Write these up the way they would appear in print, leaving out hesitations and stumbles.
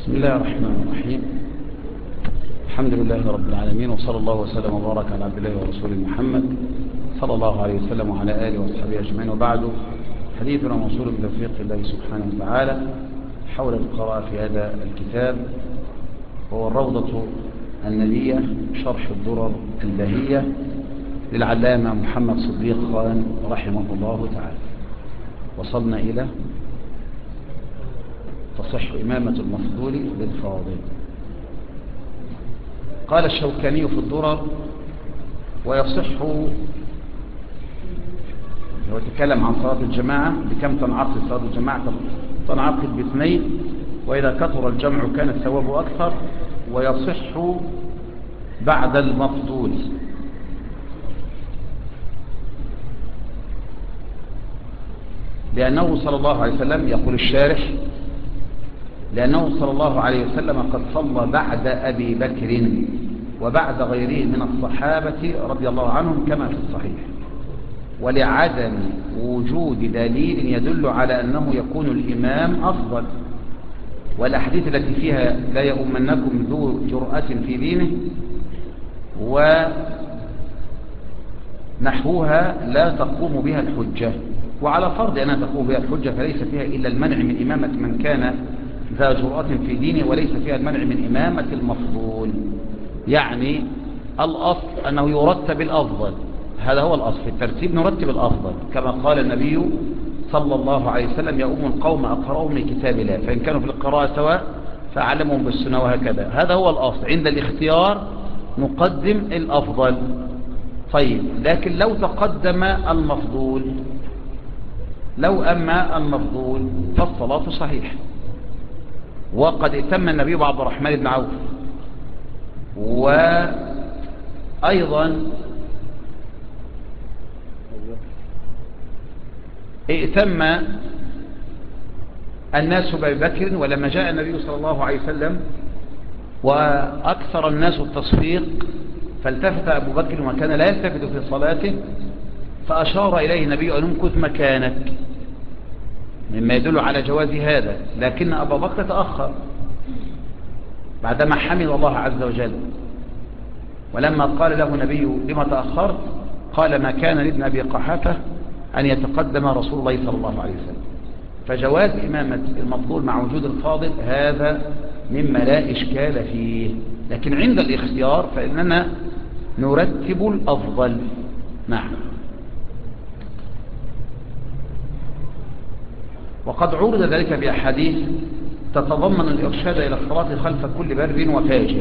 بسم الله الرحمن الرحيم. الحمد لله رب العالمين، وصلى الله وسلم وبارك على عبد الله ورسوله محمد صلى الله عليه وسلم وعلى آله وصحبه أجمعين. وبعد، حديثنا موصول بتوفيق الله سبحانه وتعالى حول القراءة في هذا الكتاب، وهو الروضة الندية شرح الدرر البهية للعلامة محمد صديق خان رحمه الله تعالى. وصلنا إلى تصح إمامة المفضول للفاضل. قال الشوكاني في الدرر: ويصح، هو تكلم عن صلاة الجماعة بكم تنعقد صلاة الجماعة، تنعقد باثنين، وإذا كثر الجمع كان الثواب أكثر، ويصح بعد المفضول. لأنه صلى الله عليه وسلم، يقول الشارح: لأنه صلى الله عليه وسلم قد صلى بعد أبي بكر وبعد غيره من الصحابة رضي الله عنهم كما في الصحيح، ولعدم وجود دليل يدل على أنه يكون الإمام أفضل. والأحاديث التي فيها لا يؤمنكم ذو جرأة في دينه ونحوها لا تقوم بها الحجة، وعلى فرض أنها تقوم بها الحجة فليس فيها إلا المنع من إمامة من كان ذا جرأة في دينه، وليس فيها المنع من إمامة المفضول. يعني الأصل أنه يرتب الأفضل، هذا هو الأصل في الترتيب، نرتب الأفضل كما قال النبي صلى الله عليه وسلم: يؤم القوم أقرأهم لكتاب الله، فإن كانوا في القراءة سواء فأعلمهم بالسنة، وهكذا. هذا هو الأصل. عند الاختيار نقدم الأفضل. طيب، لكن لو تقدم المفضول، لو أما المفضول فالصلاة صحيحة. وقد ائتم النبي بعبد الرحمن بن عوف، وأيضا ائتم الناس بأبي بكر، ولما جاء النبي صلى الله عليه وسلم وأكثر الناس التصفيق فالتفت أبو بكر وكان لا يلتفت في صلاته، فأشار إليه النبي أن امكث مكانك، مما يدل على جواز هذا. لكن أبا بكر تأخر بعدما حمد الله عز وجل، ولما قال له النبي: لما تأخرت؟ قال: ما كان لابن أبي قحافة أن يتقدم رسول الله صلى الله عليه وسلم. فجواز إمامة المفضول مع وجود الفاضل هذا مما لا إشكال فيه، لكن عند الاختيار فإننا نرتب الأفضل. نعم. وقد عرض ذلك بأحاديث تتضمن الإرشاد إلى الصلاة خلف كل بر وفاجر،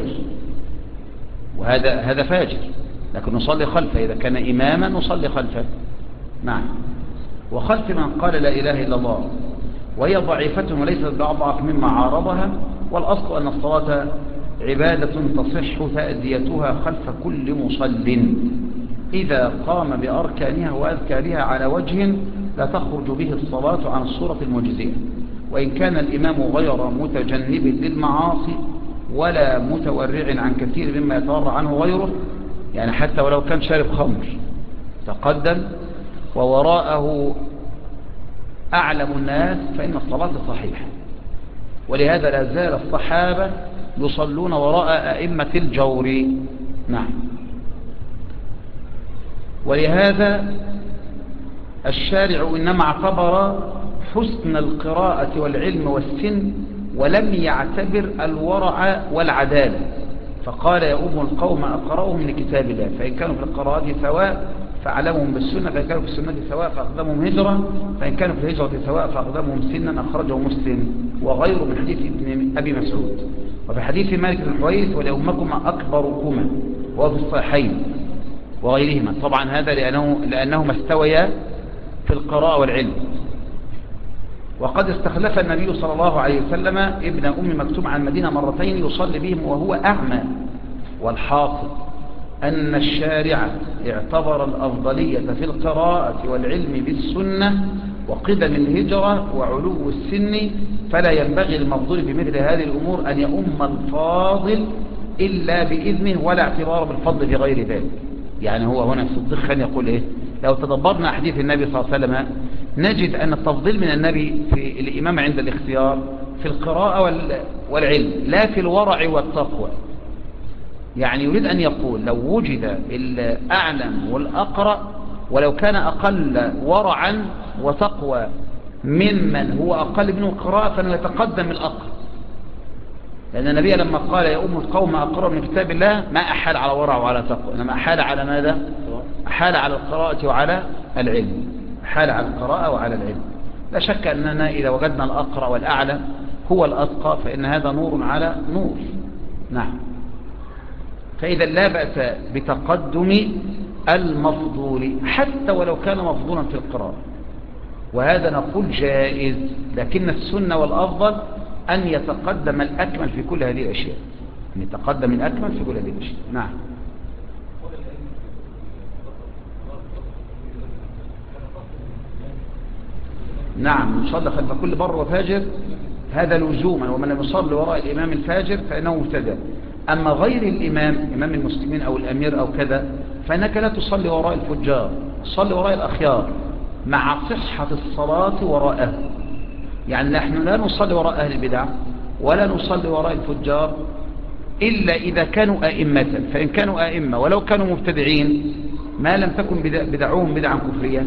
وهذا فاجر، لكن نصلي خلفه. إذا كان إماما نصلي خلفه. نعم. وخلف من قال لا إله إلا الله، وهي ضعيفة وليست بأضعف مما عارضها. والأصل أن الصلاة عبادة تصح تأديتها خلف كل مصل إذا قام بأركانها وأذكارها على وجه لا تخرج به الصلاة عن الصورة المجزئة، وإن كان الإمام غير متجنب للمعاصي ولا متورع عن كثير مما يتورع عنه غيره. يعني حتى ولو كان شارب خمر تقدم ووراءه أعلم الناس فإن الصلاة صحيحة. ولهذا لا زال الصحابة يصلون وراء أئمة الجور. نعم. ولهذا الشارع إنما اعتبر حسن القراءة والعلم والسن، ولم يعتبر الورع والعدالة، فقال: يؤم القوم أقرأهم لكتاب الله، فإن كانوا في القراءات سواء فأعلمهم بالسنة، فإن كانوا في السنة سواء فأقدمهم هجرة، فإن كانوا في الهجرة سواء فأقدمهم سنا. أخرجه مسلم وغيره من حديث ابن أبي مسعود. وفي حديث مالك بن الحويرث: ولأمكما أكبركما، وهو في الصحيحين وغيرهما. طبعا هذا لأنهما استويا في القراءة والعلم. وقد استخلف النبي صلى الله عليه وسلم ابن أم مكتوم عن المدينة مرتين يصلي بهم وهو أعمى. والحاصل أن الشارع اعتبر الأفضلية في القراءة والعلم بالسنة وقدم الهجرة وعلو السن، فلا ينبغي المفضول بمثل هذه الأمور أن يؤم الفاضل إلا بإذنه، ولا اعتبار بالفضل في غير ذلك. يعني هو هنا الصديق خان يقول إيه؟ لو تدبرنا حديث النبي صلى الله عليه وسلم نجد أن التفضيل من النبي في الإمامة عند الاختيار في القراءة والعلم، لا في الورع والتقوى. يعني يريد أن يقول لو وجد الأعلم والأقرأ ولو كان أقل ورعا وتقوى ممن هو أقل منه قراءة فإنه يتقدم الأقرأ، لأن النبي لما قال يا أم القوم أقرأ من كتاب الله ما أحال على ورع وعلى تقوى، إنما أحال على ماذا؟ أحال على القراءة وعلى العلم، أحال على القراءة وعلى العلم. لا شك أننا إذا وجدنا الأقرأ والأعلم هو الأتقى فإن هذا نور على نور. نعم. فإذا لا بأس بتقدم المفضول حتى ولو كان مفضولا في القراءة، وهذا نقول جائز، لكن السنة والأفضل أن يتقدم الأكمل في كل هذه الأشياء، أن يتقدم الأكمل في كل هذه الأشياء. نعم. نعم، يصلي خلف كل بر وفاجر هذا لزوما، ومن لم يصلي وراء الإمام الفاجر فإنه مبتدع. أما غير الإمام، إمام المسلمين أو الأمير أو كذا، فإنك لا تصلي وراء الفجار، تصلي وراء الأخيار مع صحة الصلاة وراءه. يعني نحن لا نصلي وراء أهل البدع ولا نصلي وراء الفجار إلا إذا كانوا أئمة، فإن كانوا أئمة ولو كانوا مبتدعين ما لم تكن بدعوهم بدعا كفرية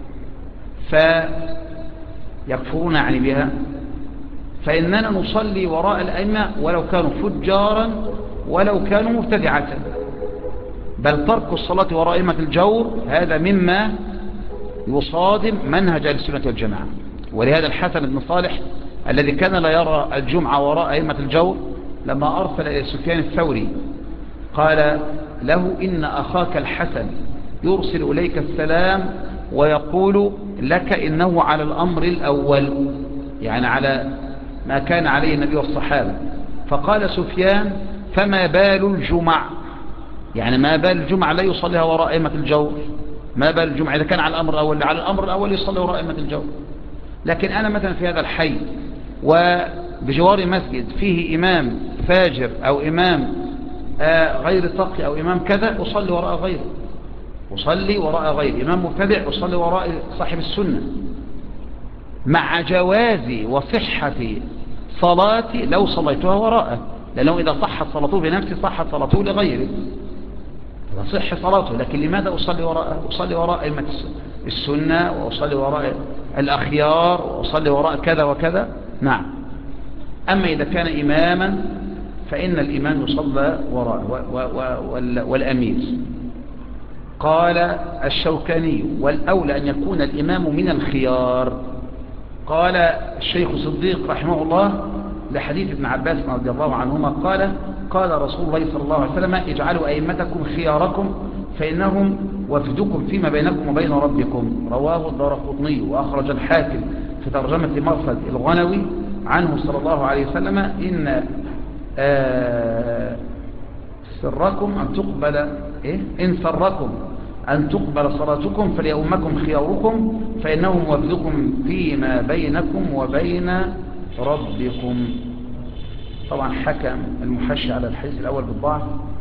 فيكفرون يعني بها، فإننا نصلي وراء الأئمة ولو كانوا فجارا ولو كانوا مبتدعة، بل ترك الصلاة وراء أئمة الجور هذا مما يصادم منهج السنة والجماعة. ولهذا الحسن بن صالح الذي كان لا يرى الجمعة وراء أئمة الجور لما أرسل إلى سفيان الثوري قال له إن أخاك الحسن يرسل إليك السلام ويقول لك إنه على الأمر الأول، يعني على ما كان عليه النبي والصحابة. فقال سفيان فما بال الجمع، يعني ما بال الجمعة لا يصليها وراء أئمة الجور، ما بال الجمعة إذا كان على الأمر الأول، على الأمر الأول يصلي وراء أئمة الجور. لكن أنا مثلا في هذا الحي وبجوار مسجد فيه إمام فاجر أو إمام غير تقي أو إمام كذا، أصلي وراء غيره، أصلي وراء غير إمام مبتدع، أصلي وراء صاحب السنة مع جواز وصحة صلاتي لو صليتها وراءه، لأنه إذا صحت صلاته بنفسه صحت صلاته لغيره، تصح صلاته. لكن لماذا أصلي وراءه؟ أصلي وراء أئمة السنة، وأصلي وراء الأخيار، وأصلي وراء كذا وكذا. نعم. أما إذا كان إماما فإن الإمام يصلى وراءه والأمير. قال الشوكاني والأولى أن يكون الإمام من الخيار. قال الشيخ صديق رحمه الله لحديث ابن عباس رضي الله عنهما قال قال رسول الله صلى الله عليه وسلم اجعلوا أئمتكم خياركم فإنهم وفدكم فيما بينكم وبين ربكم. رواه الدارقطني وأخرج الحاكم في ترجمة مرصد الغنوي عنه صلى الله عليه وسلم إن سركم أن تقبل إن سركم أن تقبل صلاتكم فليؤمكم خياركم فإنهم وفدكم فيما بينكم وبين ربكم. طبعا حكم المحشي على الحديث الأول بالضعف.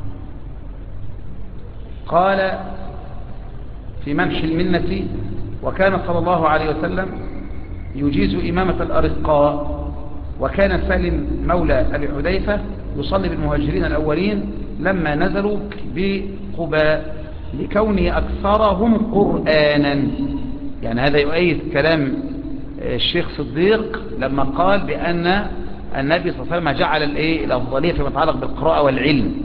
قال في منح المنة وكان صلى الله عليه وسلم يجيز إمامة الأرقاء، وكان سالم مولى أبي حذيفة يصلي بالمهاجرين الأولين لما نزلوا بقباء لكونه أكثرهم قرآنا. يعني هذا يؤيد كلام الشيخ صديق لما قال بأن النبي صلى الله عليه وسلم جعل الأفضلية فيما يتعلق بالقراءة والعلم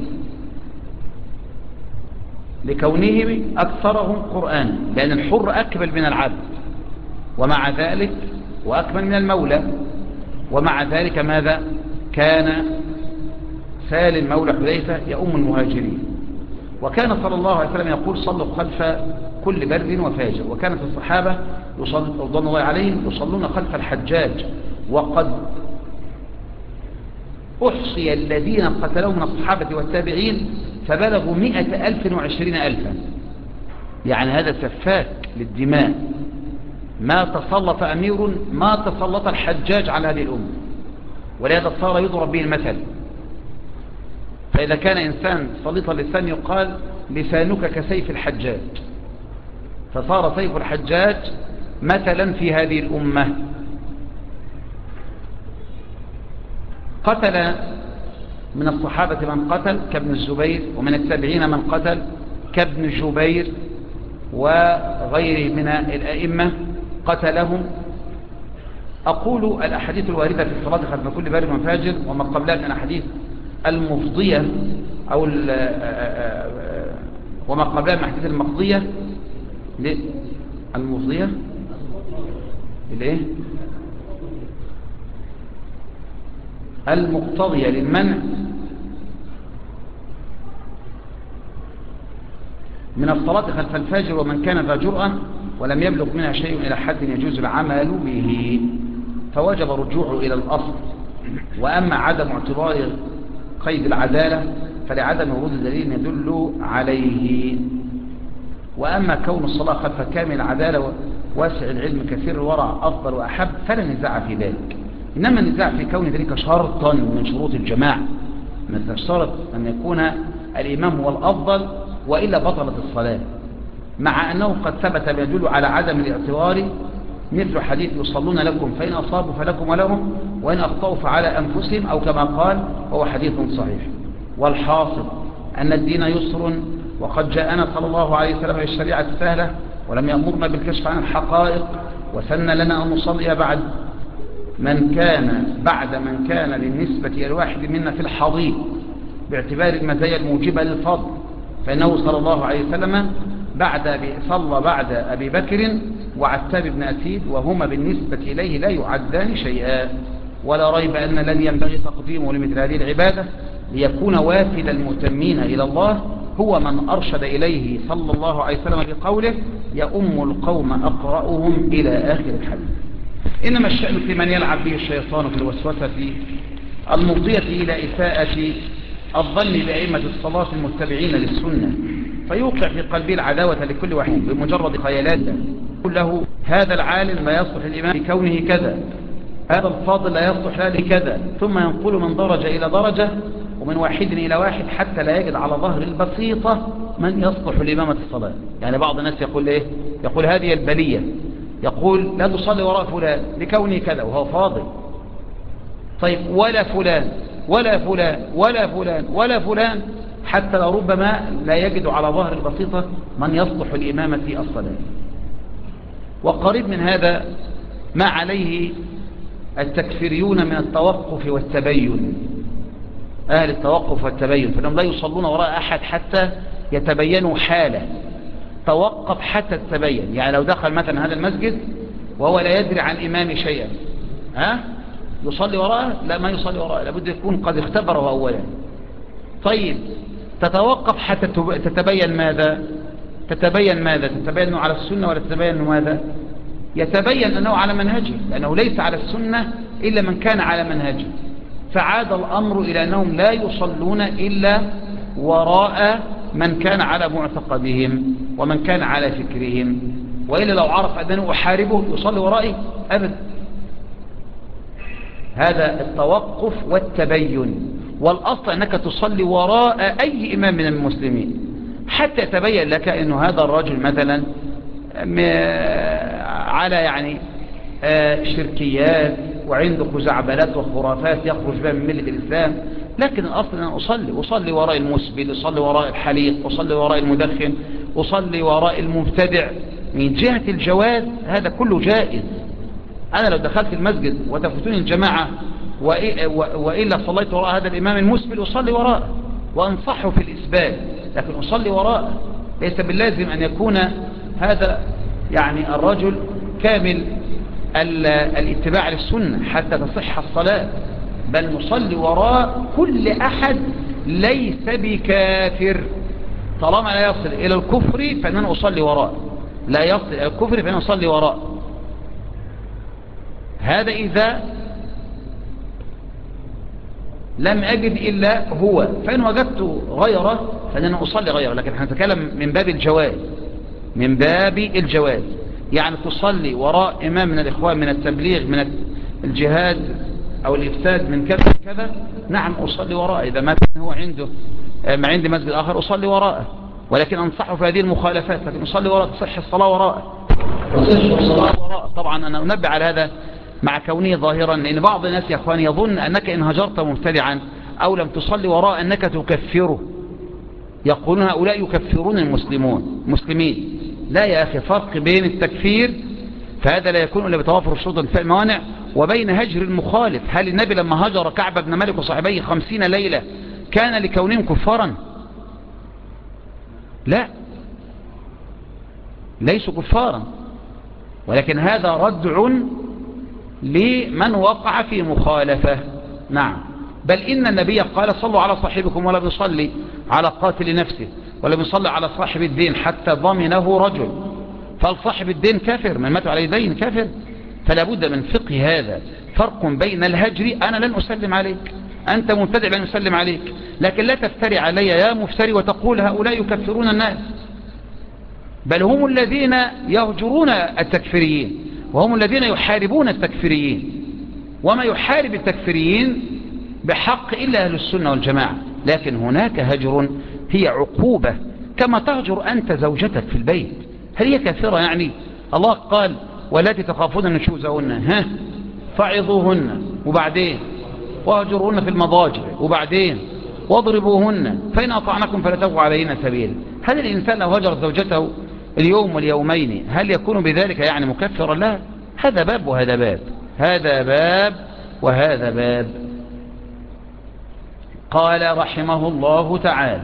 لكونهم أكثرهم قرآنا، لأن الحر أكمل من العبد ومع ذلك وأكمل من المولى، ومع ذلك ماذا كان سالم مولى حذيفة يؤم المهاجرين. وكان صلى الله عليه وسلم يقول صلوا خلف كل بر وفاجر. وكانت الصحابة رضوان الله عليهم يصلون خلف الحجاج، وقد أحصي الذين قتلوا من الصحابة والتابعين فبلغوا 120,000. يعني هذا سفاك للدماء، ما تسلط أمير ما تسلط الحجاج على هذه الأمة، ولهذا صار يضرب به المثل. فإذا كان إنسان سليط اللسان يقال لسانك كسيف الحجاج، فصار سيف الحجاج مثلا في هذه الأمة. قتل من الصحابة من قتل كابن الزبير، ومن التابعين من قتل كابن جبير وغيره من الأئمة قتلهم. أقول الأحاديث الواردة في الصلاة خلف كل بار وفاجر وما قبلها من الأحاديث المفضية أو وما قبلها من الأحاديث المقضية المفضية لإيه؟ المقتضية للمنع من الصلاة خلف الفاجر ومن كان ذا جرأة ولم يبلغ منها شيء إلى حد يجوز العمل به، فوجب رجوعه إلى الأصل. وأما عدم اعتبار قيد العدالة فلعدم ورود دليل يدل عليه. وأما كون الصلاة خلف كامل العدالة واسع العلم كثير الورع أفضل وأحب فلا نزاع في ذلك، إنما النزاع في كون ذلك شرطا من شروط الجماعة، مثل الشرط أن يكون الإمام هو الأفضل وإلا بطلت الصلاة، مع أنه قد ثبت ما يدل على عدم الاعتبار، مثل حديث يصلون لكم فإن أصابوا فلكم ولهم وإن أخطأوا فعلى أنفسهم، أو كما قال هو حديث صحيح. والحاصل أن الدين يسر، وقد جاءنا صلى الله عليه وسلم بالشريعة السهلة ولم يأمرنا بالكشف عن الحقائق، وسن لنا أن نصلي بعد من كان للنسبة إلى الواحد منا في الحضيض باعتبار المزايا الموجبة للفضل، فإنه صلى الله عليه وسلم صلى بعد أبي بكر وعتاب بن أسيد، وهما بالنسبة إليه لا يعدان شيئا. ولا ريب أن لن ينبغي تقديمه لمثل هذه العبادة ليكون وافد المؤتمين إلى الله هو من أرشد إليه صلى الله عليه وسلم بقوله يؤم القوم أقرأهم إلى آخر الحديث. إنما الشأن في من يلعب به الشيطان في الوسوسة المفضية إلى إساءة الظن بأئمة الصلاة المتبعين للسنة، فيوقع في قلبه العداوة لكل واحد بمجرد خيالات، يقول له هذا العالم لا يصلح الإمام بكونه كذا، هذا الفاضل لا يصلح له لكذا، ثم ينقل من درجة إلى درجة ومن واحد إلى واحد حتى لا يجد على ظهر البسيطة من يصلح لإمامة الصلاة. يعني بعض الناس يقول إيه؟ يقول هذه البلية، يقول لا تصلي وراء فلان لكونه كذا وهو فاضل. طيب ولا فلان ولا فلان ولا فلان ولا فلان، حتى لربما لا يجد على ظهر البسيطة من يصلح الإمامة في الصلاة. وقريب من هذا ما عليه التكفيريون من التوقف والتبين، أهل التوقف والتبين، فإنهم لا يصلون وراء أحد حتى يتبينوا حاله، توقف حتى تتبين. يعني لو دخل مثلا هذا المسجد وهو لا يدري عن الإمام شيئا، يصلي وراءه؟ لا، ما يصلي وراءه، لابد يكون قد اختبره أولا. طيب تتوقف حتى تتبين ماذا؟ تتبين أنه على السنة ولا تتبين أنه ماذا؟ يتبين أنه على منهجه، لأنه ليس على السنة إلا من كان على منهجه. فعاد الأمر إلى أنهم لا يصلون إلا وراء من كان على معتقدهم ومن كان على فكرهم، وإلا لو عرف أنه أحاربه يصلي ورائي أبدا. هذا التوقف والتبين. والأصل أنك تصلي وراء أي إمام من المسلمين حتى يتبين لك أنه هذا الرجل مثلا على يعني شركيات وعنده خزعبلات وخرافات يخرج بها من ملة الإسلام، لكن الأصل أن أصلي وراء المسبل، أصلي وراء الحليق، أصلي وراء المدخن، أصلي وراء المبتدع. من جهة الجواز هذا كله جائز. أنا لو دخلت المسجد وتفتوني الجماعة وإلا صليت وراء هذا الإمام المسبل أصلي وراءه وأنصحه في الإسبال، لكن أصلي وراءه. ليس باللازم أن يكون هذا يعني الرجل كامل الاتباع للسنة حتى تصح الصلاة، بل نصلي وراء كل أحد ليس بكافر، طالما لا يصل إلى الكفر فأنا أصلي وراء، لا يصل إلى الكفر فأنا أصلي وراء. هذا إذا لم أجد إلا هو، فإن وجدت غيره فأنا أصلي غيره. لكن احنا نتكلم من باب الجواز، من باب الجواز، يعني تصلي وراء إمام من الإخوان من التبليغ من الجهاد أو الإفساد من كذا كذا، نعم أصلي وراءه. إذا ما كان هو عنده ما عندي مسجد آخر أصلي وراءه، ولكن أنصحه في هذه المخالفات، لكن أصلي وراءه تصح الصلاة وراءه، تصح الصلاة وراءه. طبعا أنا أنبه على هذا مع كونه ظاهرا، لأن بعض الناس يا أخوان يظن أنك إن هجرت مبتدعا أو لم تصلي وراء أنك تكفره، يقولون هؤلاء يكفرون المسلمين. لا يا أخي، فرق بين التكفير فهذا لا يكون إلا بتوافر الشروط والانتفاء الموانع، وبين هجر المخالف. هل النبي لما هجر كعب بن مالك وصاحبيه 50 ليلة كان لكونهم كفارا؟ لا، ليسوا كفارا، ولكن هذا ردع لمن وقع في مخالفة. نعم، بل إن النبي قال صلوا على صاحبكم، ولا بيصلي على قاتل نفسه ولا بيصلي على صاحب الدين حتى ضمنه رجل، فالصاحب الدين كافر، من مات على دين كافر. فلا بد من فقه هذا، فرق بين الهجر، أنا لن أسلم عليك، أنت مبتدع لن أسلم عليك، لكن لا تفتري علي يا مفتري وتقول هؤلاء يكفرون الناس، بل هم الذين يهجرون التكفيريين، وهم الذين يحاربون التكفيريين، وما يحارب التكفيريين بحق إلا أهل السنة والجماعة. لكن هناك هجر هي عقوبة، كما تهجر أنت زوجتك في البيت، هل هي كافرة يعني؟ الله قال والتي تخافون نشوزهن فعظوهن، وبعدين واهجرهن في المضاجع، وبعدين واضربوهن فإن أطعنكم فلا تبغوا عليهن سبيلا. هل الإنسان لو هجر زوجته اليوم واليومين هل يكون بذلك يعني مكفرا؟ لا، هذا باب وهذا باب، هذا باب وهذا باب. قال رحمه الله تعالى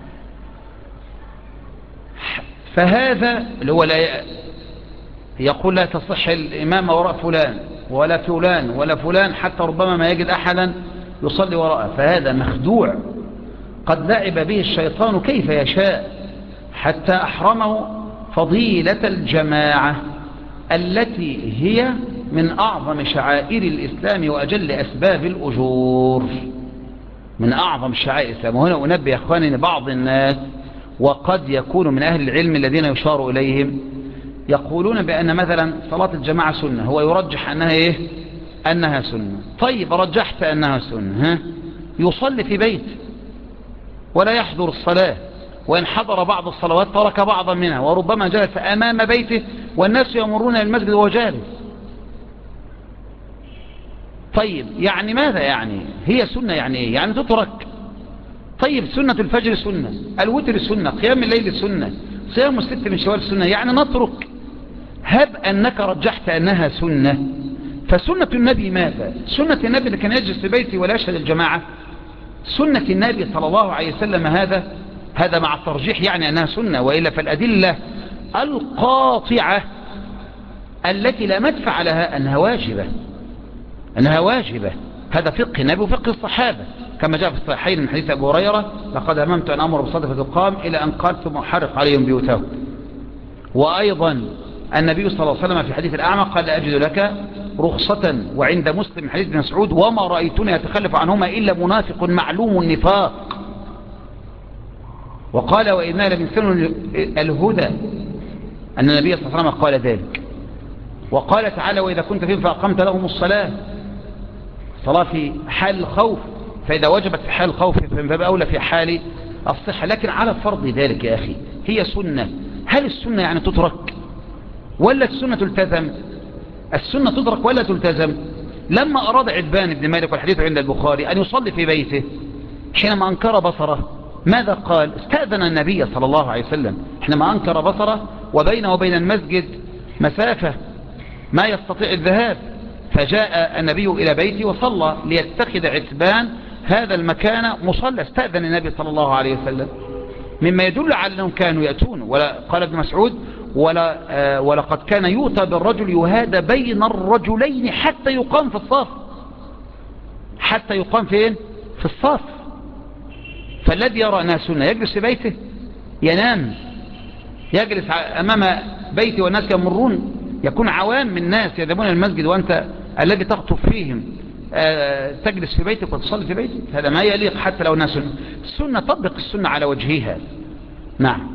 فهذا اللي هو لا يقول لا تصح الإمامة وراء فلان ولا فلان ولا فلان، حتى ربما ما يجد أحدا يصلي وراءه، فهذا مخدوع قد لعب به الشيطان كيف يشاء حتى أحرمه فضيلة الجماعة التي هي من أعظم شعائر الإسلام وأجل أسباب الأجور، من أعظم شعائر الإسلام. وهنا أنبه يا أخواني أن بعض الناس وقد يكون من أهل العلم الذين يشار إليهم يقولون بأن مثلا صلاة الجماعة سنة، هو يرجح أنها إيه؟ أنها سنة. طيب رجحت أنها سنة، يصلي في بيت ولا يحضر الصلاة، وإن حضر بعض الصلوات ترك بعضا منها، وربما جلس أمام بيته والناس يمرون المسجد وهو جالس. طيب يعني ماذا يعني؟ هي سنة يعني إيه؟ يعني تترك. طيب سنة الفجر سنة، الوتر سنة، قيام الليل سنة، صيام الست من شوال سنة، يعني نترك. هب أنك رجحت أنها سنة، فسنة النبي ماذا؟ سنة النبي اللي كان يجلس في بيته ولا يشهد الجماعة، سنة النبي صلى الله عليه وسلم هذا مع الترجيح يعني أنها سنة، وإلا فالأدلة القاطعة التي لا مدفع لها أنها واجبة. هذا فقه النبي وفقه الصحابة، كما جاء في الصحيحين من حديث أبو هريرة لقد هممت أن أمر بالصلاة فتقام إلى أن قال ثم أحرق عليهم بيوتهم. وأيضا النبي صلى الله عليه وسلم في حديث الأعمى قال لا أجد لك رخصة، وعند مسلم حديث بن مسعود وما رأيتني يتخلف عنهما إلا منافق معلوم النفاق. وقال وإنا لمن سنن الهدى أن النبي صلى الله عليه وسلم قال ذلك. وقال تعالى وإذا كنت فيهم فأقمت لهم الصلاة في حال الخوف، فإذا وجبت في حال الخوف فمن باب أولى في حال الصحة. لكن على فرض ذلك يا أخي هي سنة، هل السنة يعني تترك ولا السنة تلتزم؟ السنة تترك ولا تلتزم؟ لما أراد عتبان بن مالك والحديث عند البخاري أن يصلي في بيته حينما أنكر بصره ماذا قال؟ استأذن النبي صلى الله عليه وسلم حينما أنكر بصره وبينه وبين المسجد مسافة ما يستطيع الذهاب، فجاء النبي إلى بيته وصلى ليتخذ عتبان هذا المكان مصلى. استأذن النبي صلى الله عليه وسلم، مما يدل على أنهم كانوا يأتون. ولا قال ابن مسعود ولقد كان يؤتى بالرجل يهادى بين الرجلين حتى يقام في الصف، حتى يقام فين؟ في الصف. فالذي يرى أنها سنة يجلس في بيته ينام، يجلس أمام بيته والناس يمرون، يكون عوام من الناس يذهبون المسجد وأنت الذي تخطب فيهم تجلس في بيتك وتصلي في بيتك، هذا ما يليق حتى لو أنها سنة. السنة تطبق السنة على وجهها. نعم،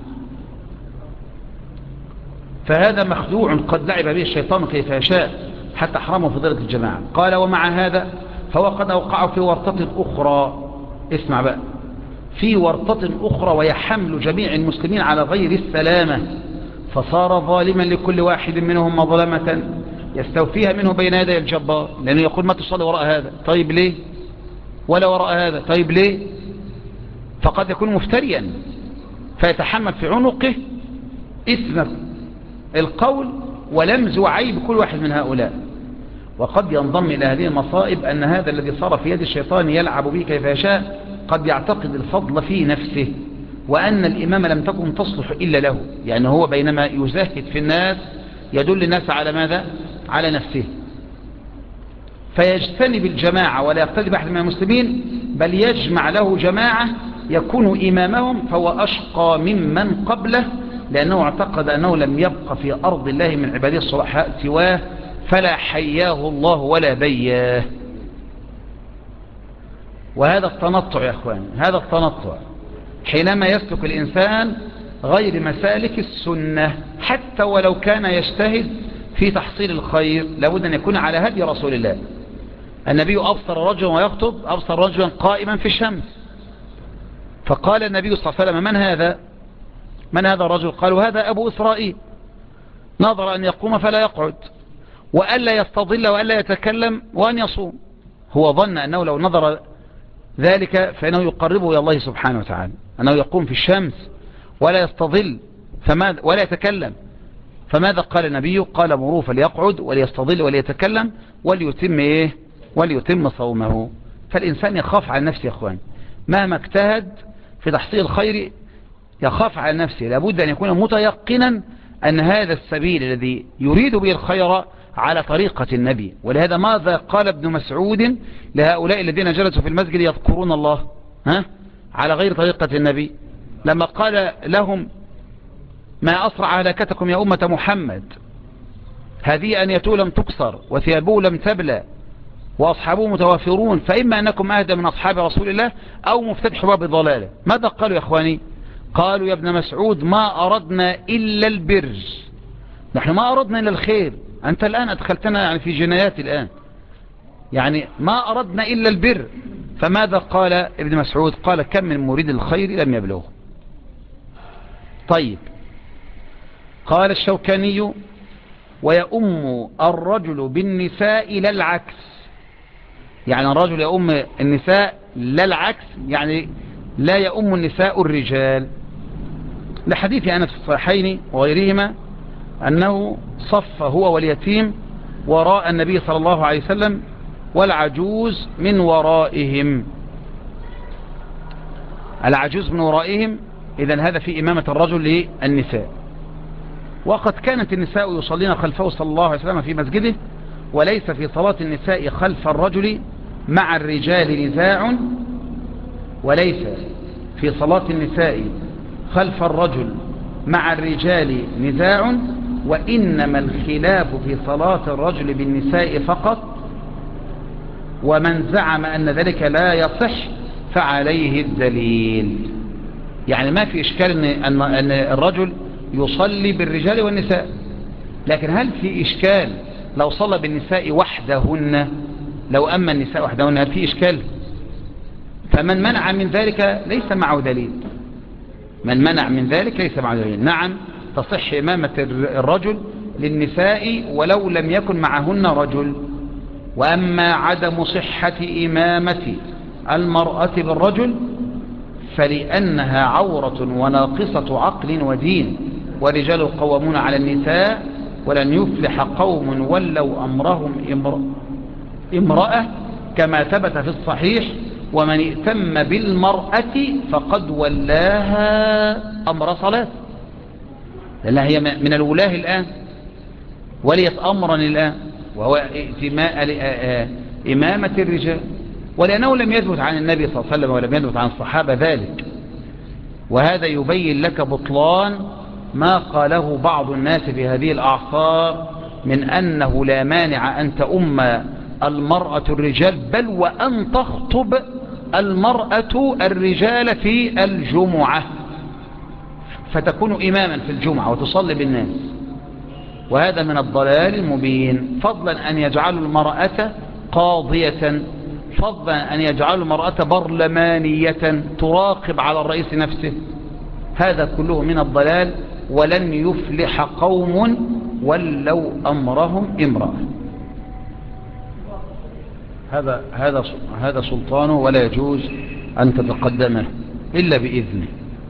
فهذا مخدوع قد لعب به الشيطان كيف يشاء حتى حرمه فضيلة الجماعة. قال ومع هذا فهو قد أوقع في ورطة أخرى، اسمع بقى، في ورطة أخرى وهي حمل جميع المسلمين على غير السلامة، فصار ظالما لكل واحد منهم مظلمة يستوفيها منه بين يدي الجبار، لأنه يقول ما تصلي وراء هذا، طيب ليه؟ ولا وراء هذا، طيب ليه؟ فقد يكون مفتريا فيتحمل في عنقه إثم القول ولمز وعيب كل واحد من هؤلاء. وقد ينضم إلى هذه المصائب أن هذا الذي صار في يد الشيطان يلعب به كيف يشاء قد يعتقد الفضل في نفسه، وأن الإمام لم تكن تصلح إلا له، يعني هو بينما يزهد في الناس يدل الناس على ماذا؟ على نفسه، فيجتنب الجماعة ولا يقتدي بأحد من المسلمين، بل يجمع له جماعة يكون إمامهم، فهو أشقى ممن قبله، لأنه اعتقد أنه لم يبق في أرض الله من عباده الصلحاء سواه، فلا حياه الله ولا بياه. وهذا التنطع يا أخوان، هذا التنطع حينما يسلك الإنسان غير مسالك السنة، حتى ولو كان يجتهد في تحصيل الخير لابد أن يكون على هدي رسول الله. النبي أبصر رجلا ويخطب، أبصر رجلا قائما في الشمس، فقال النبي صلى الله عليه وسلم: من هذا؟ من هذا الرجل؟ قالوا: هذا أبو إسرائيل، نظر أن يقوم فلا يقعد، وألا يستظل وألا يتكلم وأن يصوم. هو ظن أنه لو نظر ذلك فإنه يقربه إلى الله سبحانه وتعالى، أنه يقوم في الشمس ولا يستظل ولا يتكلم. فماذا قال النبي؟ قال: مروه فليقعد وليستظل وليتكلم وليتم إيه؟ وليتم صومه. فالإنسان يخاف على نفسه يا أخوان، مهما اجتهد في تحصيل الخير يخاف على نفسه، لابد أن يكون متيقنا أن هذا السبيل الذي يريد به الخير على طريقة النبي. ولهذا ماذا قال ابن مسعود لهؤلاء الذين جلسوا في المسجد يذكرون الله على غير طريقة النبي؟ لما قال لهم: ما أسرع هلاكتكم يا أمة محمد، هذه أنيته لم تكسر وثيابه لم تبلى وأصحابه متوافرون، فإما أنكم أهدى من أصحاب رسول الله أو مفتتح باب ضلاله. ماذا قالوا يا أخواني؟ قالوا: يا ابن مسعود ما أردنا إلا البر، نحن ما أردنا إلا الخير، أنت الآن أدخلتنا يعني في جنايات الآن، يعني ما أردنا إلا البر. فماذا قال ابن مسعود؟ قال: كم من مريد الخير لم يبلغه. طيب، قال الشوكاني: ويؤم الرجل بالنساء لا العكس، يعني الرجل يؤم النساء لا العكس، يعني لا يؤم النساء الرجال، لحديث أنس في الصحيحين وغيرهما أنه صف هو واليتيم وراء النبي صلى الله عليه وسلم والعجوز من ورائهم. العجوز من ورائهم، إذن هذا في إمامة الرجل للنساء. وقد كانت النساء يصلين خلفه صلى الله عليه وسلم في مسجده، وليس في صلاة النساء خلف الرجل مع الرجال نزاع، وليس في صلاة النساء خلف الرجل مع الرجال نزاع، وإنما الخلاف في صلاة الرجل بالنساء فقط، ومن زعم أن ذلك لا يصح فعليه الدليل. يعني ما في إشكال أن الرجل يصلي بالرجال والنساء، لكن هل في إشكال لو صلى بالنساء وحدهن، لو أما النساء وحدهن، هل في إشكال؟ فمن منع من ذلك ليس معه دليل، من منع من ذلك ليس معه دليل. نعم تصح إمامة الرجل للنساء ولو لم يكن معهن رجل، وأما عدم صحة إمامة المرأة بالرجل فلأنها عورة وناقصة عقل ودين، والرجال قوامون على النساء، ولن يفلح قوم ولوا أمرهم امرأة، كما ثبت في الصحيح: ومن ائتم بالمرأة فقد ولاها أمر صلاة، لأنها هي من الولاه الآن، وليت أمرا الآن، وهو إمامة الرجال، ولأنه لم يثبت عن النبي صلى الله عليه وسلم ولم يثبت عن الصحابة ذلك. وهذا يبين لك بطلان ما قاله بعض الناس في هذه الأعصار من أنه لا مانع أن تؤم المرأة الرجال، بل وأن تخطب المرأة الرجال في الجمعة، فتكون إماما في الجمعة وتصلي بالناس. وهذا من الضلال المبين، فضلا أن يجعلوا المرأة قاضية، فضلا أن يجعلوا المرأة برلمانية تراقب على الرئيس نفسه. هذا كله من الضلال، ولن يفلح قوم ولوا أمرهم امرأة. هذا سلطانه ولا يجوز أن تتقدمه إلا بإذنه.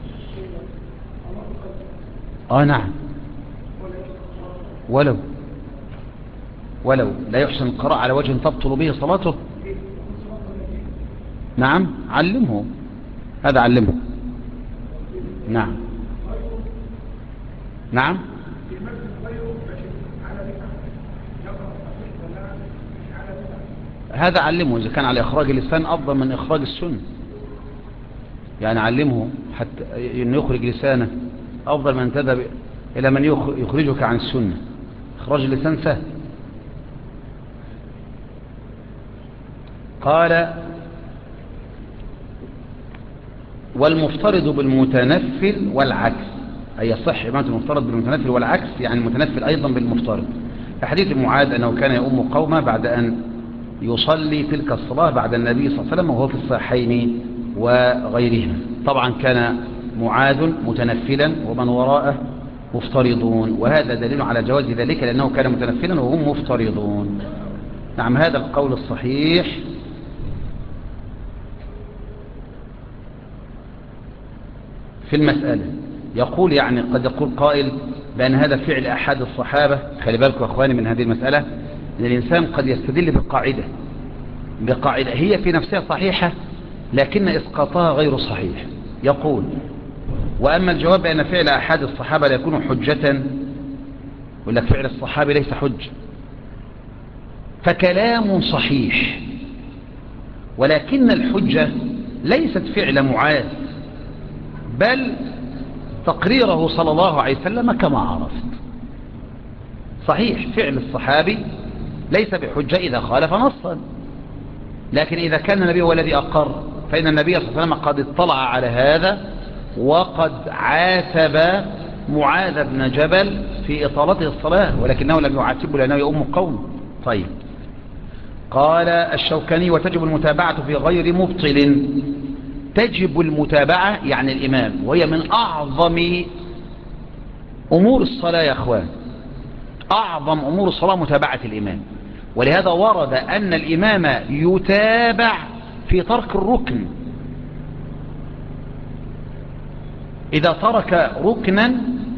نعم، ولو لا يحسن القراءة على وجه تبطل به صلاته. نعم، علمه، هذا علمه. نعم نعم، هذا علمه إذا كان على إخراج اللسان أفضل من إخراج السنة. يعني علمه حتى أن يخرج لسانه أفضل من تذهب إلى من يخرجك عن السنة. إخراج اللسان سهل. قال والمفترض بالمتنفل والعكس، أي يصح إمامة المفترض بالمتنفل والعكس، يعني المتنفل أيضا بالمفترض. في حديث معاذ أنه كان يؤم قومه بعد أن يصلي تلك الصلاة بعد النبي صلى الله عليه وسلم وهو في الصحيحين وغيرهما. طبعا كان معاذ متنفلا ومن وراءه مفترضون، وهذا دليل على جواز ذلك لأنه كان متنفلا وهم مفترضون. نعم، هذا القول الصحيح. في المسألة يقول، يعني قد يقول قائل بأن هذا فعل أحد الصحابة. خلي بالكم أخواني من هذه المسألة، أن الإنسان قد يستدل بقاعدة هي في نفسها صحيحة لكن إسقاطها غير صحيح. يقول وأما الجواب بأن فعل أحد الصحابة لا يكون حجة، يقول لك فعل الصحابي ليس حجة، فكلام صحيح، ولكن الحجة ليست فعل معاذ بل تقريره صلى الله عليه وسلم كما عرفت. صحيح فعل الصحابي ليس بحجة إذا خالف نصا، لكن إذا كان النبي هو الذي أقر فإن النبي صلى الله عليه وسلم قد اطلع على هذا وقد عاتب معاذ بن جبل في إطالته الصلاة، ولكنه لم يعاتبه لأنه يؤم قوم. طيب، قال الشوكاني وتجب المتابعة في غير مبطل. تجب المتابعة يعني الإمام، وهي من أعظم أمور الصلاة يا أخوان. أعظم أمور الصلاة متابعة الإمام، ولهذا ورد أن الإمام يتابع في ترك الركن. إذا ترك ركنا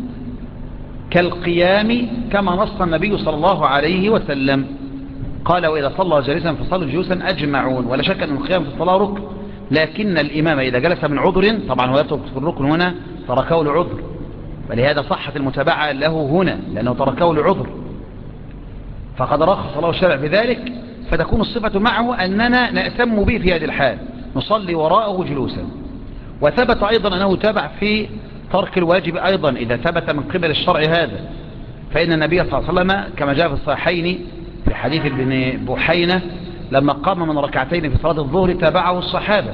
كالقيام كما نص النبي صلى الله عليه وسلم قال وإذا صلى جالسا فصلوا جلوسا أجمعون. ولا شك أن القيام في الصلاة ركن، لكن الإمام إذا جلس من عذر، طبعا هو يترك في الركن هنا تركه لعذر، ولهذا صحت المتابعة له هنا لأنه تركه لعذر، فقد رخص الله الشرع في ذلك، فتكون الصفة معه أننا نأتم به في هذه الحال، نصلي وراءه جلوسا. وثبت أيضا أنه تابع في ترك الواجب أيضا إذا ثبت من قبل الشرع هذا، فإن النبي صلى الله عليه وسلم كما جاء في الصحيحين في حديث ابن بحينة لما قام من ركعتين في صلاة الظهر تابعه الصحابة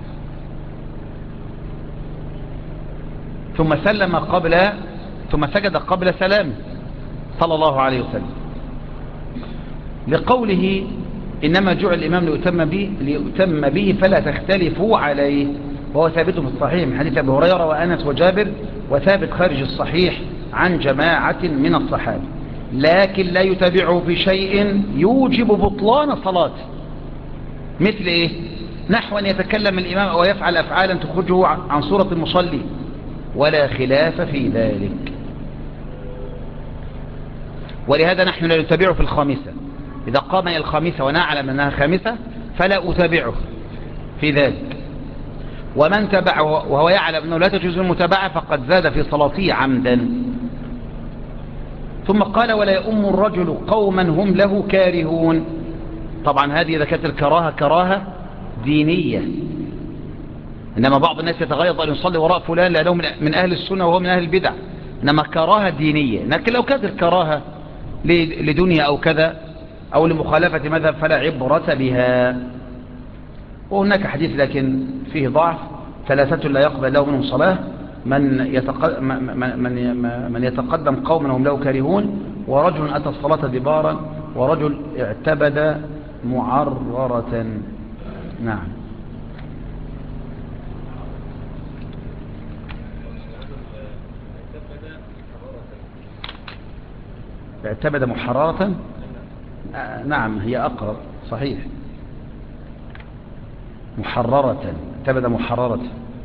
ثم سجد قبل سلامه صلى الله عليه وسلم، لقوله إنما جعل الإمام ليؤتم به فلا تختلفوا عليه، وهو ثابت في الصحيح من حديث أبي هريرة وأنس وجابر، وثابت خارج الصحيح عن جماعة من الصحابة، لكن لا يتابعه في شيء يوجب بطلان صلاته. مثل إيه؟ نحو أن يتكلم الإمام أو يفعل أفعالا تخرجه عن صورة المصلي، ولا خلاف في ذلك. ولهذا نحن لا نتابعه في الخامسة، إذا قام إلى الخامسة ونعلم أنها خامسة فلا أتابعه في ذلك. ومن تبعه وهو يعلم أنه لا تجوز المتابعة فقد زاد في صلاته عمدا. ثم قال ولا يؤم الرجل قوما هم له كارهون. طبعا هذه إذا كانت الكراهة كراهة دينية، إنما بعض الناس يتغيظ أن يصلي وراء فلان لأنه من أهل السنة وهو من أهل البدع، إنما كراهة دينية. لكن لو كانت الكراهة لدنيا أو كذا أو لمخالفة مذهب فلا عبرة بها. وهناك حديث لكن فيه ضعف، ثلاثة لا يقبل له منهم صلاة: من يتقدم قوما هم له كارهون، ورجل أتى الصلاة دبارا، ورجل اعتبد معررة. نعم. اعتمد محررة. نعم هي أقرب صحيح، محررة، اعتمد محررة.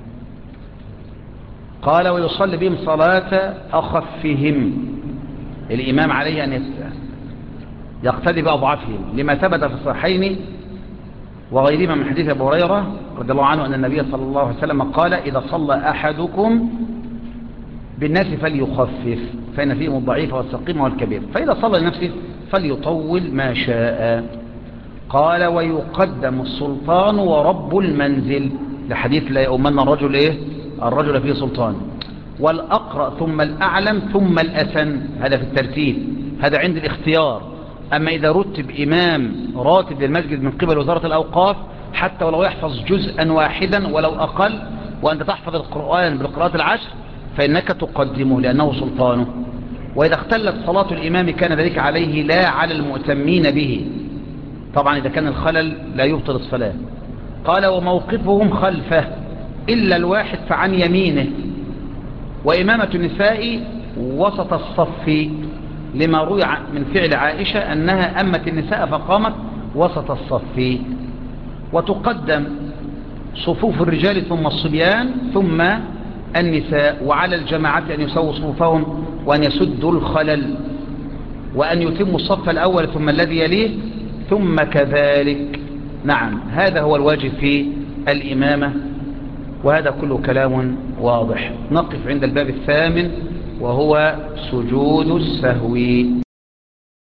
قال ويصلي بهم صلاة أخفهم، الإمام عليه أن يقتدي بأضعفهم، لما ثبت في الصحيحين وغيرهما من حديث أبو هريرة رضي الله عنه أن النبي صلى الله عليه وسلم قال إذا صلى أحدكم بالناس فليخفف فإن فيهم الضعيف والسقيم والكبير، فإذا صلى لنفسه فليطول ما شاء. قال ويقدم السلطان ورب المنزل، لحديث لا يؤمن الرجل الرجل فيه سلطان، والأقرأ ثم الأعلم ثم الأسن، هذا في الترتيب، هذا عند الاختيار. أما إذا رتب إمام راتب للمسجد من قبل وزارة الأوقاف حتى ولو يحفظ جزءا واحدا ولو أقل، وأنت تحفظ القرآن بالقراءات العشر، فإنك تقدمه لأنه سلطانه. وإذا اختلت صلاة الإمام كان ذلك عليه لا على المؤتمين به، طبعا إذا كان الخلل لا يبطل الصلاة. قال وموقفهم خلفه إلا الواحد فعن يمينه، وإمامة النساء وسط الصف، لما روي من فعل عائشة أنها أمت النساء فقامت وسط الصف. وتقدم صفوف الرجال ثم الصبيان ثم النساء، وعلى الجماعة أن يسووا صفوفهم وأن يسدوا الخلل وأن يتموا الصف الأول ثم الذي يليه ثم كذلك. نعم هذا هو الواجب في الإمامة، وهذا كله كلام واضح. نقف عند الباب الثامن وهو سجود السهو.